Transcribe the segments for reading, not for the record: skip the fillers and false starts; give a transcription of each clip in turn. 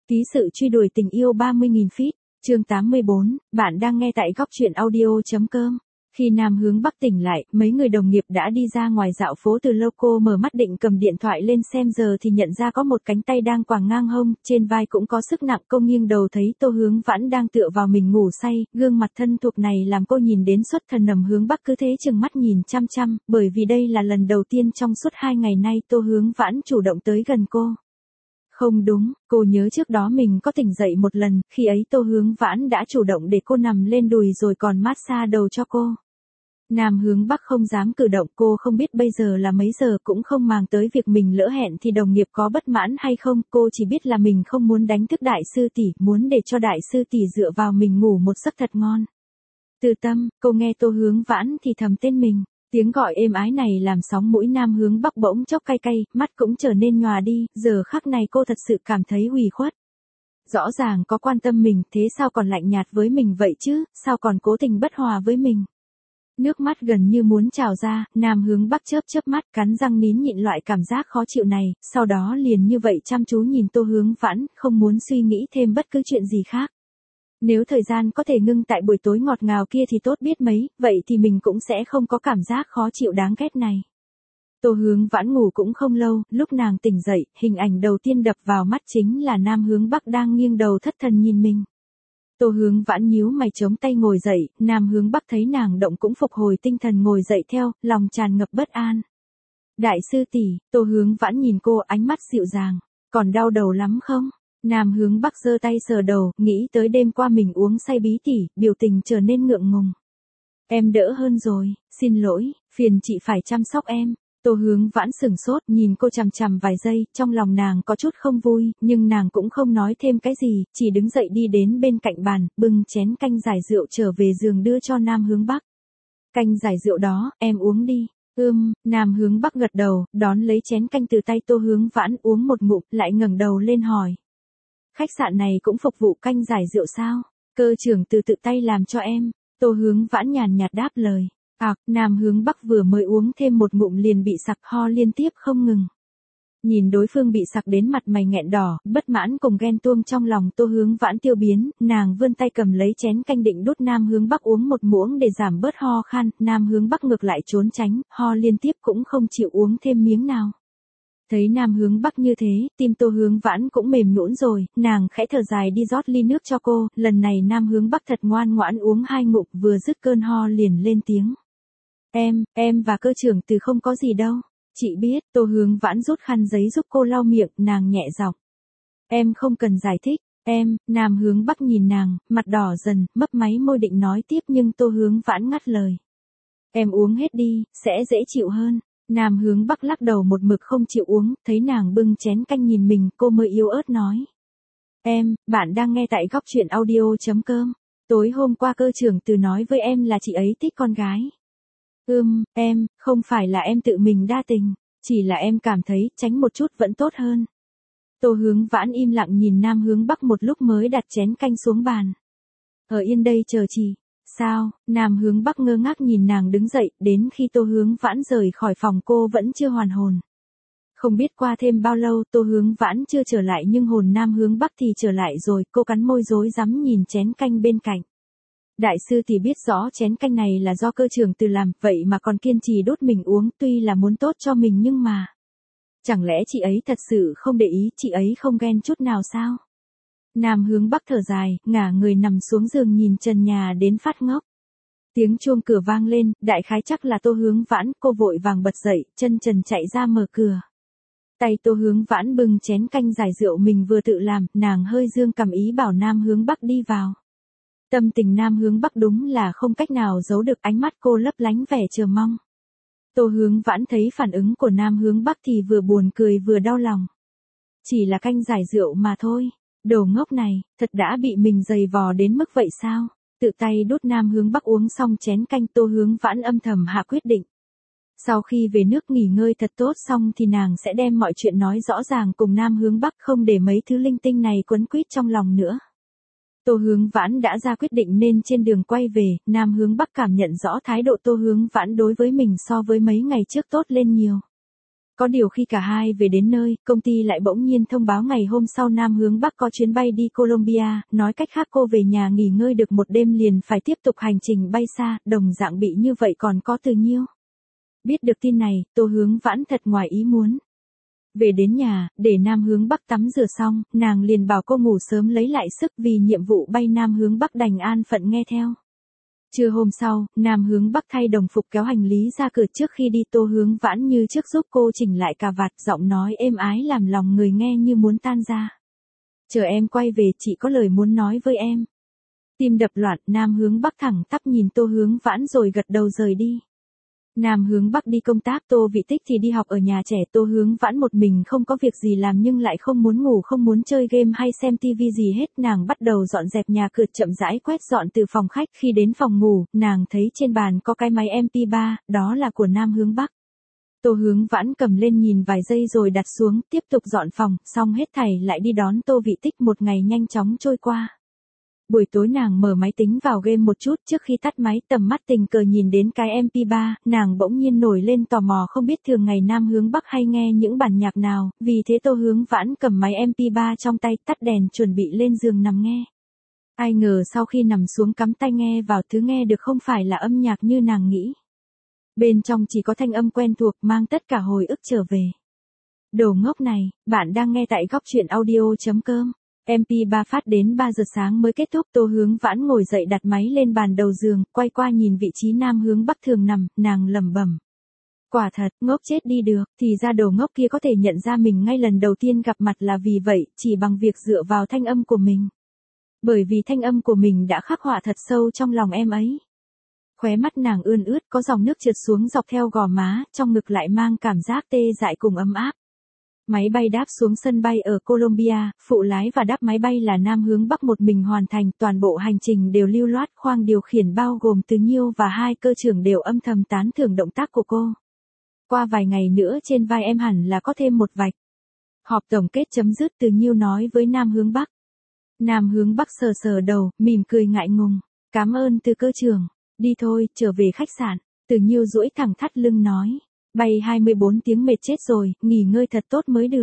Ký sự truy đuổi tình yêu 30.000 feet, chương 84, bạn đang nghe tại góc truyện audio.com. Khi Nam hướng Bắc tỉnh lại, mấy người đồng nghiệp đã đi ra ngoài dạo phố từ lâu. Cô mở mắt định cầm điện thoại lên xem giờ thì nhận ra có một cánh tay đang quàng ngang hông, trên vai cũng có sức nặng. Cô nghiêng đầu thấy Tô Hướng Vãn đang tựa vào mình ngủ say, gương mặt thân thuộc này làm cô nhìn đến xuất thần. Nằm Hướng Bắc cứ thế chừng mắt nhìn chăm chăm, bởi vì đây là lần đầu tiên trong suốt 2 ngày nay Tô Hướng Vãn chủ động tới gần cô. Không đúng, cô nhớ trước đó mình có tỉnh dậy một lần, khi ấy Tô Hướng Vãn đã chủ động để cô nằm lên đùi rồi còn massage đầu cho cô. Nam hướng Bắc không dám cử động, cô không biết bây giờ là mấy giờ, cũng không màng tới việc mình lỡ hẹn thì đồng nghiệp có bất mãn hay không, cô chỉ biết là mình không muốn đánh thức đại sư tỷ, muốn để cho đại sư tỷ dựa vào mình ngủ một giấc thật ngon. Từ tâm, cô nghe Tô Hướng Vãn thì thầm tên mình. Tiếng gọi êm ái này làm sóng mũi Nam hướng Bắc bỗng chốc cay cay, mắt cũng trở nên nhòa đi, giờ khắc này cô thật sự cảm thấy ủy khuất. Rõ ràng có quan tâm mình, thế sao còn lạnh nhạt với mình vậy chứ, sao còn cố tình bất hòa với mình. Nước mắt gần như muốn trào ra, Nam hướng Bắc chớp chớp mắt, cắn răng nín nhịn loại cảm giác khó chịu này, sau đó liền như vậy chăm chú nhìn Tô Hướng Vãn, không muốn suy nghĩ thêm bất cứ chuyện gì khác. Nếu thời gian có thể ngưng tại buổi tối ngọt ngào kia thì tốt biết mấy, vậy thì mình cũng sẽ không có cảm giác khó chịu đáng ghét này. Tô Hướng Vãn ngủ cũng không lâu, lúc nàng tỉnh dậy, hình ảnh đầu tiên đập vào mắt chính là Nam hướng Bắc đang nghiêng đầu thất thần nhìn mình. Tô Hướng Vãn nhíu mày chống tay ngồi dậy, Nam hướng Bắc thấy nàng động cũng phục hồi tinh thần ngồi dậy theo, lòng tràn ngập bất an. Đại sư tỷ, Tô Hướng Vãn nhìn cô, ánh mắt dịu dàng, còn đau đầu lắm không? Nam hướng Bắc giơ tay sờ đầu, nghĩ tới đêm qua mình uống say bí tỉ, biểu tình trở nên ngượng ngùng. Em đỡ hơn rồi, xin lỗi, phiền chị phải chăm sóc em. Tô Hướng Vãn sửng sốt, nhìn cô chằm chằm vài giây, trong lòng nàng có chút không vui, nhưng nàng cũng không nói thêm cái gì, chỉ đứng dậy đi đến bên cạnh bàn, bưng chén canh giải rượu trở về giường đưa cho Nam hướng Bắc. Canh giải rượu đó, em uống đi. Nam hướng Bắc gật đầu, đón lấy chén canh từ tay Tô Hướng Vãn uống một ngụm, lại ngẩng đầu lên hỏi. Khách sạn này cũng phục vụ canh giải rượu sao? Cơ trưởng từ tự tay làm cho em. Tô Hướng Vãn nhàn nhạt đáp lời. Nam hướng Bắc vừa mới uống thêm một ngụm liền bị sặc, ho liên tiếp không ngừng. Nhìn đối phương bị sặc đến mặt mày nghẹn đỏ, bất mãn cùng ghen tuông trong lòng Tô Hướng Vãn tiêu biến, nàng vươn tay cầm lấy chén canh định đút Nam hướng Bắc uống một muỗng để giảm bớt ho khan, Nam hướng Bắc ngược lại trốn tránh, ho liên tiếp cũng không chịu uống thêm miếng nào. Thấy Nam hướng Bắc như thế, tim Tô Hướng Vãn cũng mềm nhũn rồi, nàng khẽ thở dài đi rót ly nước cho cô, lần này Nam hướng Bắc thật ngoan ngoãn uống 2 ngụm, vừa dứt cơn ho liền lên tiếng. Em và cơ trưởng từ không có gì đâu. Chị biết. Tô Hướng Vãn rút khăn giấy giúp cô lau miệng, nàng nhẹ giọng. Em không cần giải thích. Nam hướng Bắc nhìn nàng, mặt đỏ dần, mấp máy môi định nói tiếp nhưng Tô Hướng Vãn ngắt lời. Em uống hết đi, sẽ dễ chịu hơn. Nam hướng Bắc lắc đầu một mực không chịu uống, thấy nàng bưng chén canh nhìn mình, cô mới yếu ớt nói. Bạn đang nghe tại góc truyện audio.com. Tối hôm qua cơ trưởng từ nói với em là chị ấy thích con gái. Không phải là em tự mình đa tình, chỉ là em cảm thấy tránh một chút vẫn tốt hơn. Tô Hướng Vãn im lặng nhìn Nam hướng Bắc một lúc mới đặt chén canh xuống bàn. Ở yên đây chờ chị. Sao? Nam hướng Bắc ngơ ngác nhìn nàng đứng dậy, đến khi Tô Hướng Vãn rời khỏi phòng cô vẫn chưa hoàn hồn. Không biết qua thêm bao lâu Tô Hướng Vãn chưa trở lại nhưng hồn Nam hướng Bắc thì trở lại rồi, cô cắn môi rối rắm nhìn chén canh bên cạnh. Đại sư thì biết rõ chén canh này là do cơ trưởng từ làm, vậy mà còn kiên trì đút mình uống, tuy là muốn tốt cho mình nhưng mà. Chẳng lẽ chị ấy thật sự không để ý, chị ấy không ghen chút nào sao? Nam hướng Bắc thở dài, ngả người nằm xuống giường nhìn trần nhà đến phát ngốc. Tiếng chuông cửa vang lên, đại khái chắc là Tô Hướng Vãn, cô vội vàng bật dậy, chân trần chạy ra mở cửa. Tay Tô Hướng Vãn bưng chén canh giải rượu mình vừa tự làm, nàng hơi dương cầm ý bảo Nam hướng Bắc đi vào. Tâm tình Nam hướng Bắc đúng là không cách nào giấu được, ánh mắt cô lấp lánh vẻ chờ mong. Tô Hướng Vãn thấy phản ứng của Nam hướng Bắc thì vừa buồn cười vừa đau lòng. Chỉ là canh giải rượu mà thôi, đồ ngốc này, thật đã bị mình giày vò đến mức vậy sao? Tự tay đút Nam hướng Bắc uống xong chén canh Tô Hướng Vãn âm thầm hạ quyết định. Sau khi về nước nghỉ ngơi thật tốt xong thì nàng sẽ đem mọi chuyện nói rõ ràng cùng Nam hướng Bắc, không để mấy thứ linh tinh này quấn quýt trong lòng nữa. Tô Hướng Vãn đã ra quyết định nên trên đường quay về, Nam hướng Bắc cảm nhận rõ thái độ Tô Hướng Vãn đối với mình so với mấy ngày trước tốt lên nhiều. Có điều khi cả hai về đến nơi, công ty lại bỗng nhiên thông báo ngày hôm sau Nam hướng Bắc có chuyến bay đi Colombia, nói cách khác cô về nhà nghỉ ngơi được một đêm liền phải tiếp tục hành trình bay xa, đồng dạng bị như vậy còn có Từ Nhiêu. Biết được tin này, Tô Hướng Vãn thật ngoài ý muốn. Về đến nhà, để Nam hướng Bắc tắm rửa xong, nàng liền bảo cô ngủ sớm lấy lại sức vì nhiệm vụ bay Nam hướng Bắc đành an phận nghe theo. Trưa hôm sau, Nam hướng Bắc thay đồng phục kéo hành lý ra cửa trước khi đi Tô Hướng Vãn như trước giúp cô chỉnh lại cà vạt, giọng nói êm ái làm lòng người nghe như muốn tan ra. Chờ em quay về chị có lời muốn nói với em. Tim đập loạn, Nam hướng Bắc thẳng tắp nhìn Tô Hướng Vãn rồi gật đầu rời đi. Nam hướng Bắc đi công tác, Tô Vị Tích thì đi học ở nhà trẻ. Tô Hướng Vãn một mình không có việc gì làm nhưng lại không muốn ngủ, không muốn chơi game hay xem tivi gì hết. Nàng bắt đầu dọn dẹp nhà cửa, chậm rãi quét dọn từ phòng khách. Khi đến phòng ngủ, nàng thấy trên bàn có cái máy MP3, đó là của Nam hướng Bắc. Tô Hướng Vãn cầm lên nhìn vài giây rồi đặt xuống, tiếp tục dọn phòng, xong hết thảy lại đi đón Tô Vị Tích. Một ngày nhanh chóng trôi qua. Buổi tối nàng mở máy tính vào game một chút, trước khi tắt máy tầm mắt tình cờ nhìn đến cái MP3, nàng bỗng nhiên nổi lên tò mò không biết thường ngày Nam hướng Bắc hay nghe những bản nhạc nào, vì thế Tô Hướng Vãn cầm máy MP3 trong tay tắt đèn chuẩn bị lên giường nằm nghe. Ai ngờ sau khi nằm xuống cắm tai nghe vào, thứ nghe được không phải là âm nhạc như nàng nghĩ. Bên trong chỉ có thanh âm quen thuộc mang tất cả hồi ức trở về. Đồ ngốc này, bạn đang nghe tại Góc Truyện Audio.com. MP3 phát đến 3 giờ sáng mới kết thúc. Tô Hướng Vãn ngồi dậy đặt máy lên bàn đầu giường, quay qua nhìn vị trí Nam hướng Bắc thường nằm, nàng lẩm bẩm. Quả thật, ngốc chết đi được, thì ra đồ ngốc kia có thể nhận ra mình ngay lần đầu tiên gặp mặt là vì vậy, chỉ bằng việc dựa vào thanh âm của mình. Bởi vì thanh âm của mình đã khắc họa thật sâu trong lòng em ấy. Khóe mắt nàng ươn ướt, có dòng nước trượt xuống dọc theo gò má, trong ngực lại mang cảm giác tê dại cùng ấm áp. Máy bay đáp xuống sân bay ở Colombia, phụ lái và đáp máy bay là Nam hướng Bắc một mình hoàn thành, toàn bộ hành trình đều lưu loát, khoang điều khiển bao gồm Từ Nhiêu và hai cơ trưởng đều âm thầm tán thưởng động tác của cô. Qua vài ngày nữa trên vai em hẳn là có thêm một vạch. Họp tổng kết chấm dứt, Từ Nhiêu nói với Nam hướng Bắc. Nam hướng Bắc sờ sờ đầu, mỉm cười ngại ngùng. Cảm ơn Từ cơ trưởng, đi thôi, trở về khách sạn. Từ Nhiêu duỗi thẳng thắt lưng nói. Bay 24 tiếng mệt chết rồi, nghỉ ngơi thật tốt mới được.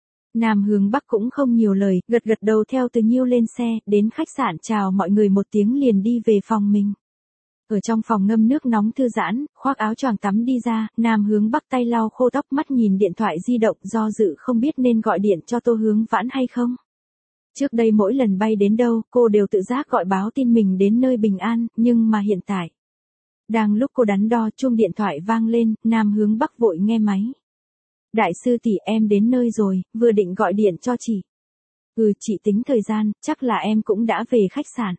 Nam hướng Bắc cũng không nhiều lời, gật gật đầu theo Từ Nhiêu lên xe, đến khách sạn chào mọi người một tiếng liền đi về phòng mình. Ở trong phòng ngâm nước nóng thư giãn, khoác áo choàng tắm đi ra, Nam hướng Bắc tay lau khô tóc, mắt nhìn điện thoại di động, do dự không biết nên gọi điện cho Tô Hướng Vãn hay không. Trước đây mỗi lần bay đến đâu, cô đều tự giác gọi báo tin mình đến nơi bình an, nhưng mà hiện tại. Đang lúc cô đắn đo, chuông điện thoại vang lên, Nam hướng Bắc vội nghe máy. Đại sư tỷ, em đến nơi rồi, vừa định gọi điện cho chị. Chị tính thời gian, chắc là em cũng đã về khách sạn.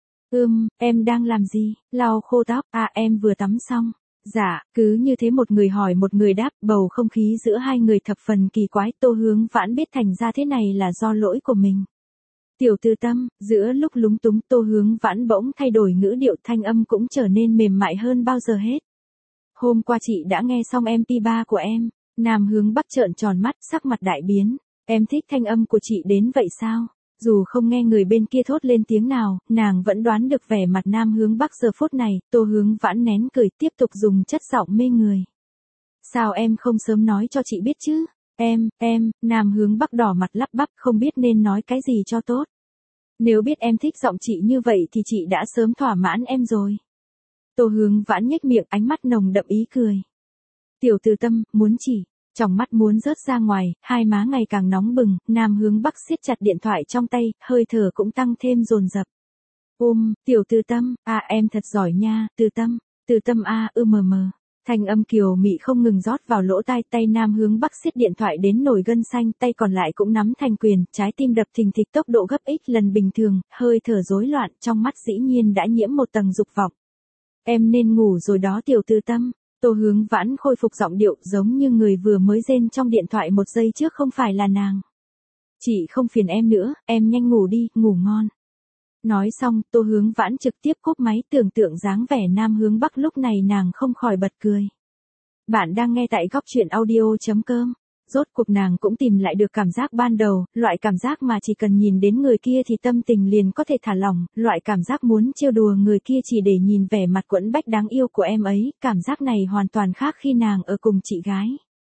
Em đang làm gì? Lau khô tóc, em vừa tắm xong. Dạ, cứ như thế một người hỏi một người đáp, bầu không khí giữa hai người thập phần kỳ quái. Tô Hướng Vãn biết thành ra thế này là do lỗi của mình. Tiểu Tư Tâm, giữa lúc lúng túng Tô Hướng Vãn bỗng thay đổi ngữ điệu, thanh âm cũng trở nên mềm mại hơn bao giờ hết. Hôm qua chị đã nghe xong MP3 của em. Nam hướng Bắc trợn tròn mắt, sắc mặt đại biến. Em thích thanh âm của chị đến vậy sao? Dù không nghe người bên kia thốt lên tiếng nào, nàng vẫn đoán được vẻ mặt Nam hướng Bắc giờ phút này. Tô Hướng Vãn nén cười, tiếp tục dùng chất giọng mê người. Sao em không sớm nói cho chị biết chứ? Nam hướng Bắc đỏ mặt lắp bắp, không biết nên nói cái gì cho tốt. Nếu biết em thích giọng chị như vậy thì chị đã sớm thỏa mãn em rồi. Tô Hướng Vãn nhếch miệng, ánh mắt nồng đậm ý cười. Tiểu Tư Tâm, muốn chỉ. Trong mắt muốn rớt ra ngoài, hai má ngày càng nóng bừng, Nam hướng Bắc siết chặt điện thoại trong tay, hơi thở cũng tăng thêm dồn dập. Tiểu Tư Tâm, em thật giỏi nha, Tư Tâm Thanh âm kiều mị không ngừng rót vào lỗ tai, tay Nam hướng Bắc siết điện thoại đến nổi gân xanh, tay còn lại cũng nắm thành quyền, trái tim đập thình thịch tốc độ gấp x lần bình thường, hơi thở rối loạn, trong mắt dĩ nhiên đã nhiễm một tầng dục vọng. Em nên ngủ rồi đó Tiểu Tư Tâm. Tô Hướng Vãn khôi phục giọng điệu giống như người vừa mới rên trong điện thoại một giây trước không phải là nàng. Chị không phiền em nữa, em nhanh ngủ đi, ngủ ngon. Nói xong, Tô Hướng Vãn trực tiếp cúp máy, tưởng tượng dáng vẻ Nam hướng Bắc lúc này nàng không khỏi bật cười. Bạn đang nghe tại Góc Truyện Audio.com. Rốt cuộc nàng cũng tìm lại được cảm giác ban đầu, loại cảm giác mà chỉ cần nhìn đến người kia thì tâm tình liền có thể thả lỏng, loại cảm giác muốn trêu đùa người kia chỉ để nhìn vẻ mặt quẫn bách đáng yêu của em ấy, cảm giác này hoàn toàn khác khi nàng ở cùng chị gái.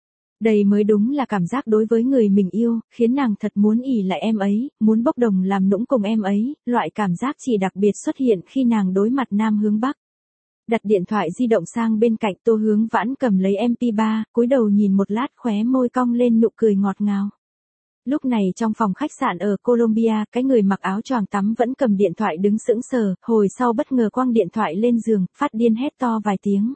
Đây mới đúng là cảm giác đối với người mình yêu, khiến nàng thật muốn ỷ lại em ấy, muốn bốc đồng làm nũng cùng em ấy, loại cảm giác chỉ đặc biệt xuất hiện khi nàng đối mặt nam hướng bắc. Đặt điện thoại di động sang bên cạnh, Tô Hướng Vãn cầm lấy MP3, cúi đầu nhìn một lát, khóe môi cong lên nụ cười ngọt ngào. Lúc này trong phòng khách sạn ở Colombia, cái người mặc áo choàng tắm vẫn cầm điện thoại đứng sững sờ, hồi sau bất ngờ quăng điện thoại lên giường, phát điên hét to vài tiếng.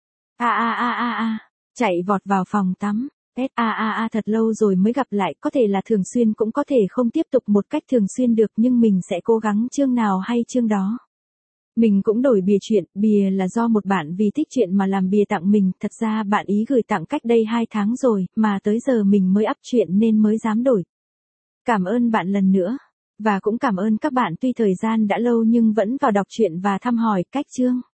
Chạy vọt vào phòng tắm. Thật lâu rồi mới gặp lại, có thể là thường xuyên cũng có thể không tiếp tục một cách thường xuyên được, nhưng mình sẽ cố gắng chương nào hay chương đó. Mình cũng đổi bìa chuyện, bìa là do một bạn vì thích chuyện mà làm bìa tặng mình, thật ra bạn ý gửi tặng cách đây 2 tháng rồi, mà tới giờ mình mới up chuyện nên mới dám đổi. Cảm ơn bạn lần nữa. Và cũng cảm ơn các bạn tuy thời gian đã lâu nhưng vẫn vào đọc truyện và thăm hỏi cách chương.